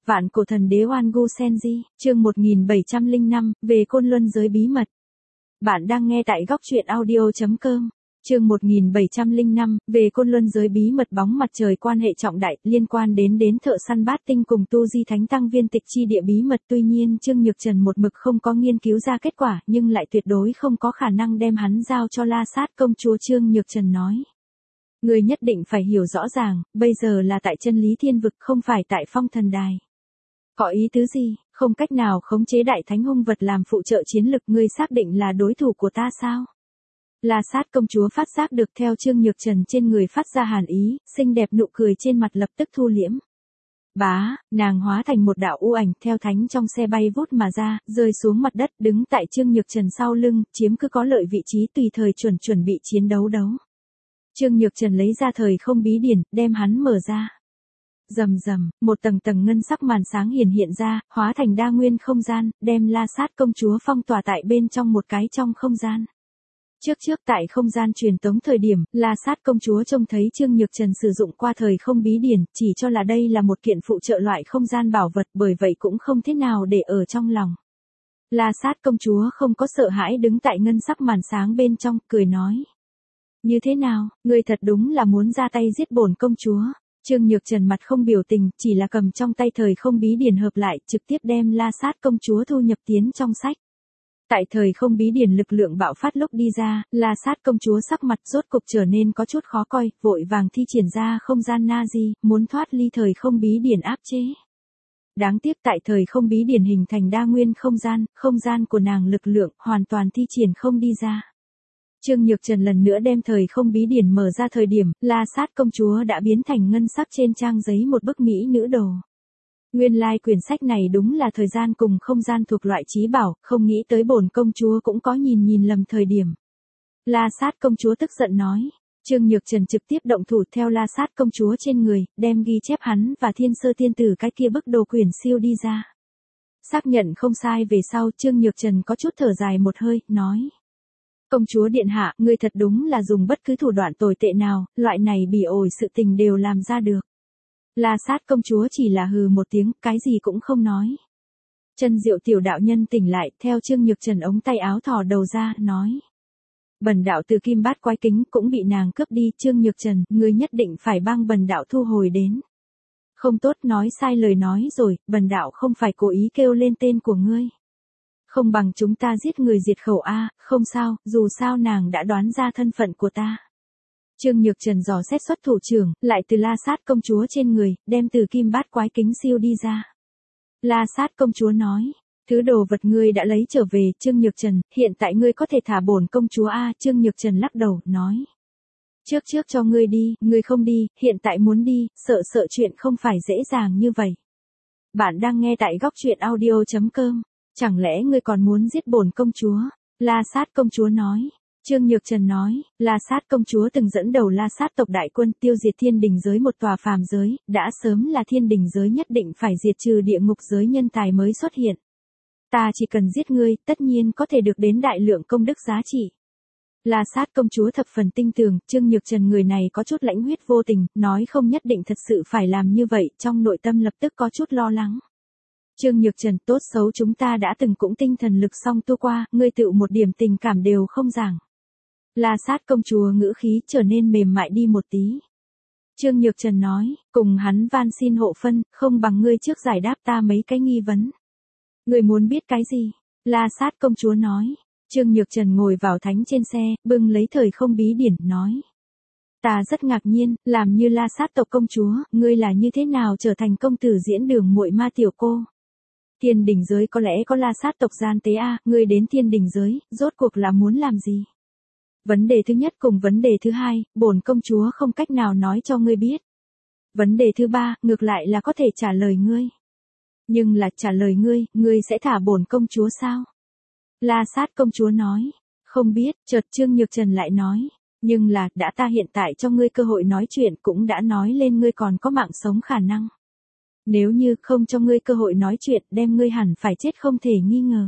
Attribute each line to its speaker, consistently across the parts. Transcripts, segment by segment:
Speaker 1: Vạn cổ thần đế Oan Gu Senji, chương 1705, về Côn Luân giới bí mật. Bạn đang nghe tại góc truyện audio.com. Chương 1705, về Côn Luân giới bí mật. Bóng mặt trời quan hệ trọng đại, liên quan đến thợ săn bát tinh cùng tu di thánh tăng viên tịch chi địa bí mật. Tuy nhiên Trương Nhược Trần một mực không có nghiên cứu ra kết quả, nhưng lại tuyệt đối không có khả năng đem hắn giao cho La Sát công chúa. Trương Nhược Trần nói. Người nhất định phải hiểu rõ ràng, bây giờ là tại chân lý thiên vực, không phải tại phong thần đài. Có ý tứ gì, không cách nào khống chế đại thánh hung vật làm phụ trợ chiến lực, ngươi xác định là đối thủ của ta sao? La Sát công chúa phát giác được theo Trương Nhược Trần trên người phát ra hàn ý, xinh đẹp nụ cười trên mặt lập tức thu liễm. Bá, nàng hóa thành một đạo u ảnh theo thánh trong xe bay vút mà ra, rơi xuống mặt đất, đứng tại Trương Nhược Trần sau lưng, chiếm cứ có lợi vị trí tùy thời chuẩn bị chiến đấu. Trương Nhược Trần lấy ra thời không bí điển, đem hắn mở ra. Rầm rầm, một tầng ngân sắc màn sáng hiện ra, hóa thành đa nguyên không gian, đem La Sát công chúa phong tỏa tại bên trong một cái trong không gian. Trước tại không gian truyền tống thời điểm, La Sát công chúa trông thấy Trương Nhược Trần sử dụng qua thời không bí điển, chỉ cho là đây là một kiện phụ trợ loại không gian bảo vật, bởi vậy cũng không thế nào để ở trong lòng. La Sát công chúa không có sợ hãi, đứng tại ngân sắc màn sáng bên trong, cười nói. Như thế nào, ngươi thật đúng là muốn ra tay giết bổn công chúa. Trương Nhược Trần mặt không biểu tình, chỉ là cầm trong tay thời không bí điển hợp lại, trực tiếp đem La Sát công chúa thu nhập tiến trong sách. Tại thời không bí điển lực lượng bạo phát lúc đi ra, La Sát công chúa sắc mặt rốt cục trở nên có chút khó coi, vội vàng thi triển ra không gian Nazi, muốn thoát ly thời không bí điển áp chế. Đáng tiếc tại thời không bí điển hình thành đa nguyên không gian của nàng lực lượng hoàn toàn thi triển không đi ra. Trương Nhược Trần lần nữa đem thời không bí điển mở ra thời điểm, La Sát công chúa đã biến thành ngân sắc trên trang giấy một bức mỹ nữ đồ. Nguyên lai quyển sách này đúng là thời gian cùng không gian thuộc loại trí bảo, không nghĩ tới bổn công chúa cũng có nhìn lầm thời điểm. La Sát công chúa tức giận nói. Trương Nhược Trần trực tiếp động thủ theo La Sát công chúa trên người, đem ghi chép hắn và Thiên Sơ Tiên Tử cái kia bức đồ quyển siêu đi ra. Xác nhận không sai về sau, Trương Nhược Trần có chút thở dài một hơi, nói. Công chúa điện hạ, ngươi thật đúng là dùng bất cứ thủ đoạn tồi tệ nào, loại này bỉ ổi sự tình đều làm ra được. La Sát công chúa chỉ là hừ một tiếng, cái gì cũng không nói. Chân Diệu tiểu đạo nhân tỉnh lại, theo Trương Nhược Trần ống tay áo thò đầu ra, nói. Bần đạo từ kim bát quái kính cũng bị nàng cướp đi. Trương Nhược Trần, ngươi nhất định phải bang bần đạo thu hồi đến. Không tốt, nói sai lời nói rồi, bần đạo không phải cố ý kêu lên tên của ngươi. Không bằng chúng ta giết người diệt khẩu a, không sao, dù sao nàng đã đoán ra thân phận của ta. Trương Nhược Trần dò xét xuất thủ trưởng, lại từ La Sát công chúa trên người, đem từ kim bát quái kính siêu đi ra. La Sát công chúa nói, thứ đồ vật ngươi đã lấy trở về. Trương Nhược Trần, hiện tại ngươi có thể thả bổn công chúa a. Trương Nhược Trần lắc đầu, nói. Trước cho ngươi đi, ngươi không đi, hiện tại muốn đi, sợ chuyện không phải dễ dàng như vậy. Bạn đang nghe tại góc truyện audio.com. Chẳng lẽ ngươi còn muốn giết bổn công chúa? La Sát công chúa nói. Trương Nhược Trần nói, La Sát công chúa từng dẫn đầu La Sát tộc đại quân tiêu diệt thiên đình giới một tòa phàm giới, đã sớm là thiên đình giới nhất định phải diệt trừ địa ngục giới nhân tài mới xuất hiện. Ta chỉ cần giết ngươi, tất nhiên có thể được đến đại lượng công đức giá trị. La Sát công chúa thập phần tinh tường, Trương Nhược Trần người này có chút lãnh huyết vô tình, nói không nhất định thật sự phải làm như vậy, trong nội tâm lập tức có chút lo lắng. Trương Nhược Trần, tốt xấu chúng ta đã từng cũng tinh thần lực song tu qua, ngươi tự một điểm tình cảm đều không giảng. La Sát công chúa ngữ khí trở nên mềm mại đi một tí. Trương Nhược Trần nói, cùng hắn van xin hộ phân, không bằng ngươi trước giải đáp ta mấy cái nghi vấn. Ngươi muốn biết cái gì? La Sát công chúa nói. Trương Nhược Trần ngồi vào thánh trên xe, bưng lấy thời không bí điển, nói. Ta rất ngạc nhiên, làm như La Sát tộc công chúa, ngươi là như thế nào trở thành công tử diễn đường muội ma tiểu cô? Thiên đình giới có lẽ có La Sát tộc gian tế a, ngươi đến thiên đình giới, rốt cuộc là muốn làm gì? Vấn đề thứ nhất cùng vấn đề thứ hai, bổn công chúa không cách nào nói cho ngươi biết. Vấn đề thứ ba, ngược lại là có thể trả lời ngươi. Nhưng là trả lời ngươi sẽ thả bổn công chúa sao? La Sát công chúa nói, không biết. Chợt Trương Nhược Trần lại nói, nhưng là, đã ta hiện tại cho ngươi cơ hội nói chuyện cũng đã nói lên ngươi còn có mạng sống khả năng. Nếu như không cho ngươi cơ hội nói chuyện, đem ngươi hẳn phải chết không thể nghi ngờ.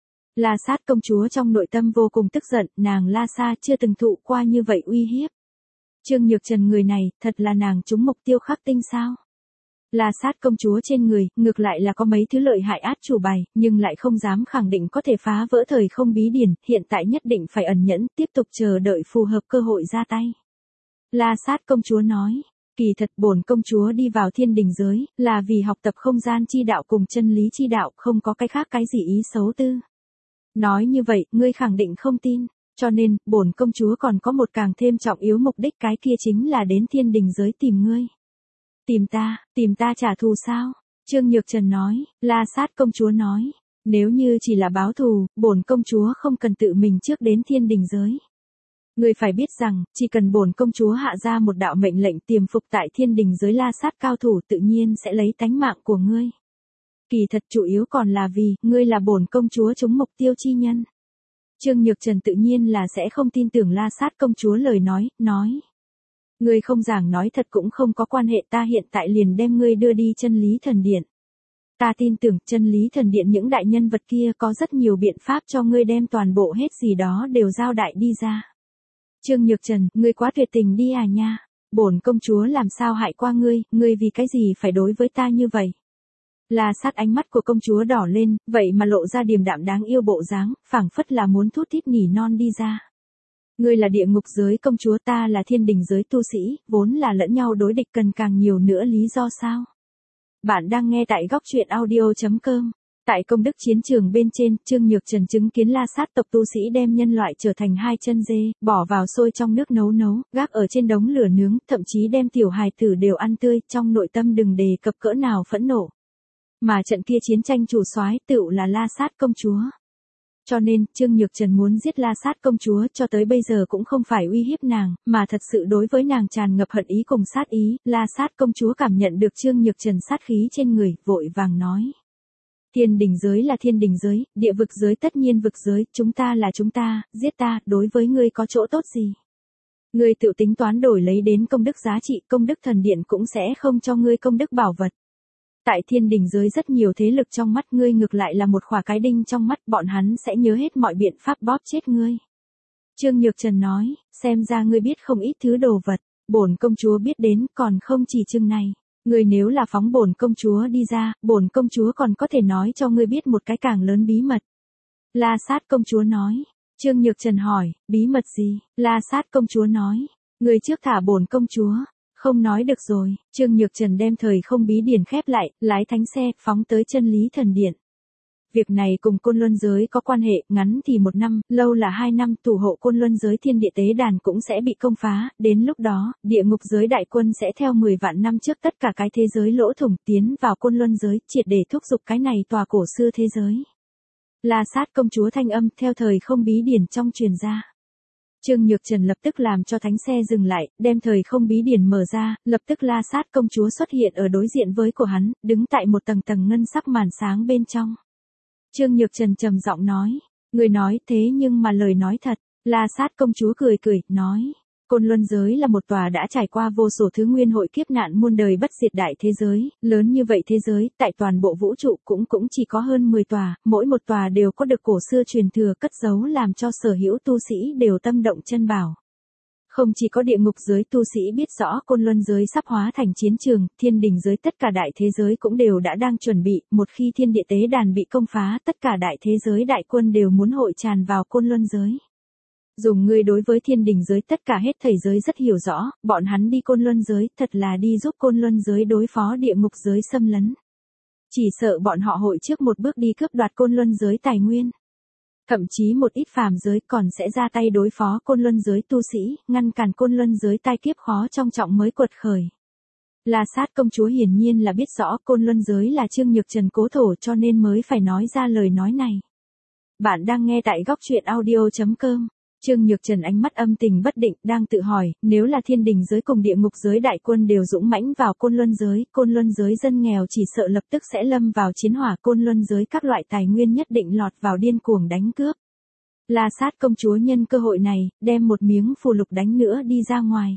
Speaker 1: La Sát công chúa trong nội tâm vô cùng tức giận, nàng La Sa chưa từng thụ qua như vậy uy hiếp. Trương Nhược Trần người này, thật là nàng trúng mục tiêu khắc tinh sao? La Sát công chúa trên người, ngược lại là có mấy thứ lợi hại át chủ bài, nhưng lại không dám khẳng định có thể phá vỡ thời không bí điển, hiện tại nhất định phải ẩn nhẫn, tiếp tục chờ đợi phù hợp cơ hội ra tay. La Sát công chúa nói, kỳ thật bổn công chúa đi vào thiên đình giới, là vì học tập không gian chi đạo cùng chân lý chi đạo, không có cái khác cái gì ý xấu tư. Nói như vậy, ngươi khẳng định không tin, cho nên, bổn công chúa còn có một càng thêm trọng yếu mục đích, cái kia chính là đến thiên đình giới tìm ngươi. Tìm ta trả thù sao? Trương Nhược Trần nói, La Sát công chúa nói, nếu như chỉ là báo thù, bổn công chúa không cần tự mình trước đến thiên đình giới. Ngươi phải biết rằng, chỉ cần bổn công chúa hạ ra một đạo mệnh lệnh tiềm phục tại thiên đình giới La Sát cao thủ tự nhiên sẽ lấy tánh mạng của ngươi. Kỳ thật chủ yếu còn là vì, ngươi là bổn công chúa trúng mục tiêu chi nhân. Trương Nhược Trần tự nhiên là sẽ không tin tưởng La Sát công chúa lời nói. Ngươi không giảng nói thật cũng không có quan hệ, ta hiện tại liền đem ngươi đưa đi chân lý thần điện. Ta tin tưởng chân lý thần điện những đại nhân vật kia có rất nhiều biện pháp cho ngươi đem toàn bộ hết gì đó đều giao đại đi ra. Trương Nhược Trần, ngươi quá tuyệt tình đi à nha. Bổn công chúa làm sao hại qua ngươi vì cái gì phải đối với ta như vậy? La Sát ánh mắt của công chúa đỏ lên, vậy mà lộ ra điềm đạm đáng yêu bộ dáng, phảng phất là muốn thút thít nỉ non đi ra. Ngươi là địa ngục giới công chúa, ta là thiên đình giới tu sĩ, vốn là lẫn nhau đối địch, cần càng nhiều nữa lý do sao? Bạn đang nghe tại góc truyện audio.com. Tại công đức chiến trường bên trên, Trương Nhược Trần chứng kiến La Sát tộc tu sĩ đem nhân loại trở thành hai chân dê, bỏ vào sôi trong nước nấu, gác ở trên đống lửa nướng, thậm chí đem tiểu hài tử đều ăn tươi, trong nội tâm đừng đề cập cỡ nào phẫn nộ. Mà trận kia chiến tranh chủ soái tựu là La Sát công chúa. Cho nên, Trương Nhược Trần muốn giết La Sát công chúa cho tới bây giờ cũng không phải uy hiếp nàng, mà thật sự đối với nàng tràn ngập hận ý cùng sát ý. La Sát công chúa cảm nhận được Trương Nhược Trần sát khí trên người, vội vàng nói. Thiên đình giới là thiên đình giới, địa vực giới tất nhiên vực giới, chúng ta là chúng ta, giết ta, đối với ngươi có chỗ tốt gì? Ngươi tự tính toán đổi lấy đến công đức giá trị, công đức thần điện cũng sẽ không cho ngươi công đức bảo vật. Tại thiên đình giới rất nhiều thế lực trong mắt ngươi ngược lại là một khỏa cái đinh trong mắt, bọn hắn sẽ nhớ hết mọi biện pháp bóp chết ngươi. Trương Nhược Trần nói, xem ra ngươi biết không ít thứ đồ vật, bổn công chúa biết đến, còn không chỉ chừng này. Ngươi nếu là phóng bổn công chúa đi ra, bổn công chúa còn có thể nói cho ngươi biết một cái càng lớn bí mật. La Sát công chúa nói. Trương Nhược Trần hỏi, bí mật gì? La Sát công chúa nói, ngươi trước thả bổn công chúa. Không nói được rồi, Trương Nhược Trần đem thời không bí điển khép lại, lái thánh xe, phóng tới chân lý thần điện. Việc này cùng côn luân giới có quan hệ, ngắn thì 1 năm, lâu là 2 năm, thủ hộ côn luân giới thiên địa tế đàn cũng sẽ bị công phá, đến lúc đó, địa ngục giới đại quân sẽ theo 10 vạn năm trước tất cả cái thế giới lỗ thủng tiến vào côn luân giới, triệt để thúc giục cái này tòa cổ xưa thế giới. La Sát công chúa thanh âm theo thời không bí điển trong truyền ra. Trương Nhược Trần lập tức làm cho thánh xe dừng lại, đem thời không bí điển mở ra, lập tức La Sát công chúa xuất hiện ở đối diện với của hắn, đứng tại một tầng ngân sắc màn sáng bên trong. Trương Nhược Trần trầm giọng nói, người nói thế nhưng mà lời nói thật. La Sát công chúa cười, nói, côn luân giới là một tòa đã trải qua vô số thứ nguyên hội kiếp nạn muôn đời bất diệt đại thế giới, lớn như vậy thế giới, tại toàn bộ vũ trụ cũng chỉ có hơn 10 tòa, mỗi một tòa đều có được cổ xưa truyền thừa cất giấu làm cho sở hữu tu sĩ đều tâm động chân bảo. Không chỉ có địa ngục giới tu sĩ biết rõ côn luân giới sắp hóa thành chiến trường, thiên đình giới tất cả đại thế giới cũng đều đã đang chuẩn bị, một khi thiên địa tế đàn bị công phá, tất cả đại thế giới đại quân đều muốn hội tràn vào côn luân giới. Dùng ngươi đối với thiên đình giới tất cả hết thảy giới rất hiểu rõ, bọn hắn đi côn luân giới, thật là đi giúp côn luân giới đối phó địa ngục giới xâm lấn. Chỉ sợ bọn họ hội trước một bước đi cướp đoạt côn luân giới tài nguyên. Thậm chí một ít phàm giới còn sẽ ra tay đối phó côn luân giới tu sĩ, ngăn cản côn luân giới tai kiếp khó trong trọng mới quật khởi. La Sát công chúa hiển nhiên là biết rõ côn luân giới là Trương Nhược Trần cố thổ cho nên mới phải nói ra lời nói này. Bạn đang nghe tại góc truyện audio.com. Trương Nhược Trần ánh mắt âm tình bất định, đang tự hỏi, nếu là thiên đình giới cùng địa ngục giới đại quân đều dũng mãnh vào côn luân giới dân nghèo chỉ sợ lập tức sẽ lâm vào chiến hỏa, côn luân giới các loại tài nguyên nhất định lọt vào điên cuồng đánh cướp. La Sát công chúa nhân cơ hội này, đem một miếng phù lục đánh nữa đi ra ngoài.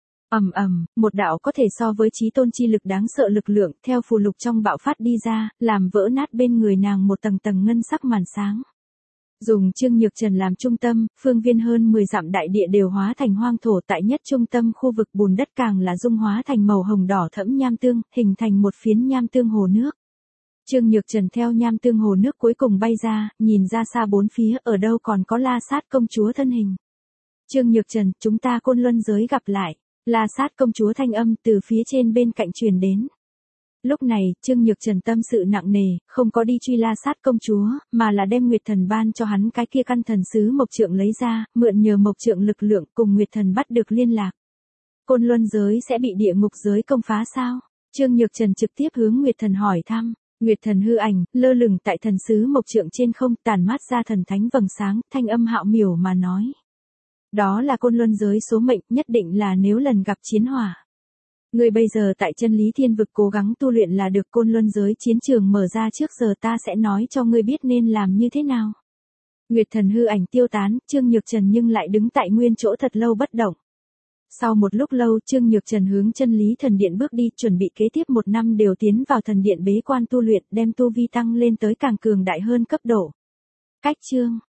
Speaker 1: Một đạo có thể so với chí tôn chi lực đáng sợ lực lượng, theo phù lục trong bạo phát đi ra, làm vỡ nát bên người nàng một tầng ngân sắc màn sáng. Dùng Trương Nhược Trần làm trung tâm, phương viên hơn 10 dặm đại địa đều hóa thành hoang thổ, tại nhất trung tâm khu vực bùn đất càng là dung hóa thành màu hồng đỏ thẫm nham tương, hình thành một phiến nham tương hồ nước. Trương Nhược Trần theo nham tương hồ nước cuối cùng bay ra, nhìn ra xa bốn phía, ở đâu còn có La Sát công chúa thân hình. Trương Nhược Trần, chúng ta Côn Luân giới gặp lại. La Sát công chúa thanh âm từ phía trên bên cạnh truyền đến. Lúc này, Trương Nhược Trần tâm sự nặng nề, không có đi truy La Sát công chúa, mà là đem Nguyệt Thần ban cho hắn cái kia căn thần sứ mộc trượng lấy ra, mượn nhờ mộc trượng lực lượng cùng Nguyệt Thần bắt được liên lạc. Côn Luân giới sẽ bị địa ngục giới công phá sao? Trương Nhược Trần trực tiếp hướng Nguyệt Thần hỏi thăm. Nguyệt Thần hư ảnh, lơ lửng tại thần sứ mộc trượng trên không, tản mát ra thần thánh vầng sáng, thanh âm hạo miểu mà nói. Đó là Côn Luân giới số mệnh, nhất định là nếu lần gặp chiến hỏa. Ngươi bây giờ tại chân lý thiên vực cố gắng tu luyện là được, Côn Luân giới chiến trường mở ra trước giờ ta sẽ nói cho ngươi biết nên làm như thế nào. Nguyệt Thần hư ảnh tiêu tán, Trương Nhược Trần nhưng lại đứng tại nguyên chỗ thật lâu bất động. Sau một lúc lâu, Trương Nhược Trần hướng chân lý thần điện bước đi, chuẩn bị kế tiếp 1 năm đều tiến vào thần điện bế quan tu luyện, đem tu vi tăng lên tới càng cường đại hơn cấp độ. Cách chương